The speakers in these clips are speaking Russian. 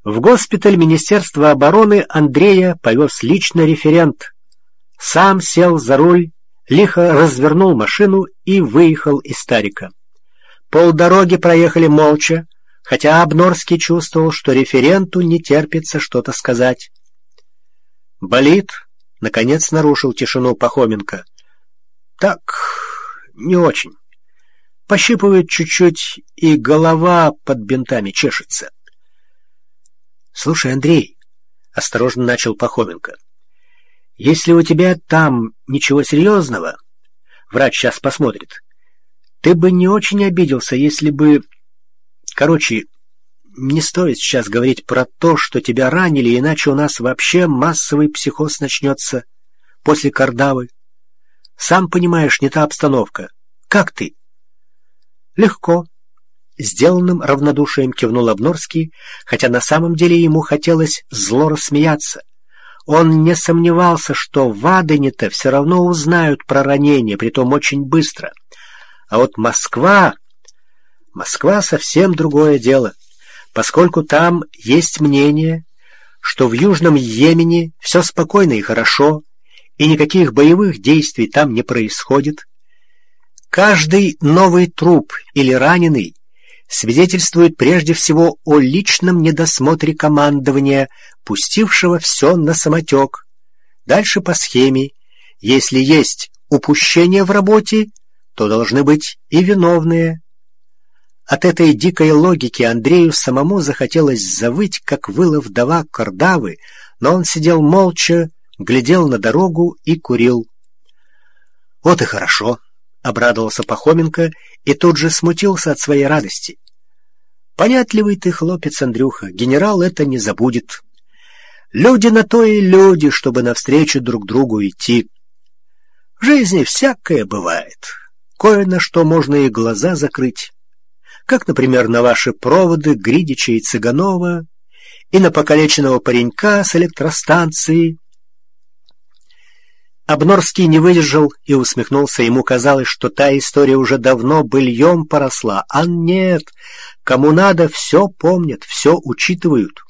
В госпиталь Министерства обороны Андрея повез лично референт. Сам сел за руль, лихо развернул машину и выехал из Старика. Полдороги проехали молча, хотя Обнорский чувствовал, что референту не терпится что-то сказать. «Болит?» — наконец нарушил тишину Пахоменко. «Так, не очень. Пощипывает чуть-чуть, и голова под бинтами чешется». «Слушай, Андрей», — осторожно начал Пахоменко, — «если у тебя там ничего серьезного, врач сейчас посмотрит, ты бы не очень обиделся, если бы... Короче, не стоит сейчас говорить про то, что тебя ранили, иначе у нас вообще массовый психоз начнется после Кардавы. Сам понимаешь, не та обстановка. Как ты?» «Легко», — сделанным равнодушием кивнул Обнорский, хотя на самом деле ему хотелось зло рассмеяться. Он не сомневался, что в Адене-то все равно узнают про ранение, притом очень быстро. А вот Москва совсем другое дело, поскольку там есть мнение, что в Южном Йемене все спокойно и хорошо, и никаких боевых действий там не происходит. Каждый новый труп или раненый свидетельствует прежде всего о личном недосмотре командования, пустившего все на самотек. Дальше по схеме: если есть упущение в работе, то должны быть и виновные. От этой дикой логики Андрею самому захотелось завыть, как выла вдова Кардавы, но он сидел молча, глядел на дорогу и курил. «Вот и хорошо», — обрадовался Пахоменко и тут же смутился от своей радости. «Понятливый ты хлопец, Андрюха, генерал это не забудет. Люди на то и люди, чтобы навстречу друг другу идти. В жизни всякое бывает, кое на что можно и глаза закрыть, как, например, на ваши проводы Гридича и Цыганова, и на покалеченного паренька с электростанции». Обнорский не выдержал и усмехнулся. Ему казалось, что та история уже давно быльем поросла. А нет, кому надо, все помнят, все учитывают.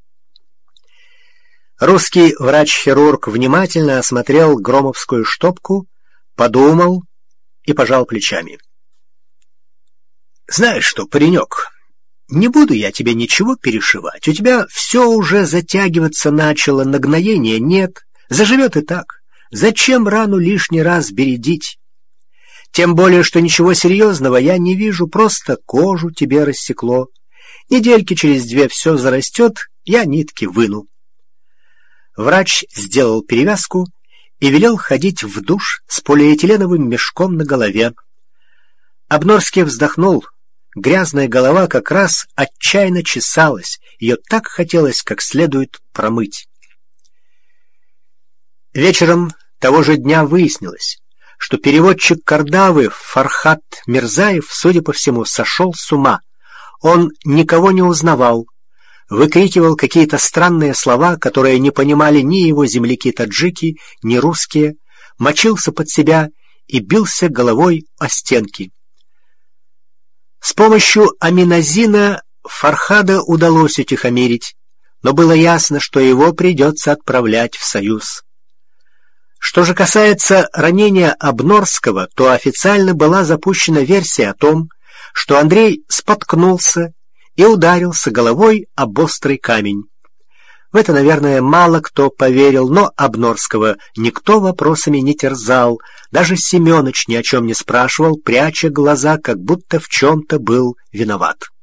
Русский врач-хирург внимательно осмотрел громовскую штопку, подумал и пожал плечами. «Знаешь что, паренек, не буду я тебе ничего перешивать. У тебя все уже затягиваться начало, нагноения нет, заживет и так. Зачем рану лишний раз бередить? Тем более, что ничего серьезного я не вижу, просто кожу тебе рассекло. Недельки через 2 все зарастет, я нитки выну». Врач сделал перевязку и велел ходить в душ с полиэтиленовым мешком на голове. Обнорский вздохнул. Грязная голова как раз отчаянно чесалась, ее так хотелось как следует промыть. Вечером того же дня выяснилось, что переводчик Кардавы Фархат Мирзаев, судя по всему, сошел с ума. Он никого не узнавал, выкрикивал какие-то странные слова, которые не понимали ни его земляки-таджики, ни русские, мочился под себя и бился головой о стенки. С помощью аминозина Фархада удалось утихомирить, но было ясно, что его придется отправлять в Союз. Что же касается ранения Обнорского, то официально была запущена версия о том, что Андрей споткнулся и ударился головой об острый камень. В это, наверное, мало кто поверил, но Обнорского никто вопросами не терзал, даже Семёныч ни о чем не спрашивал, пряча глаза, как будто в чем-то был виноват.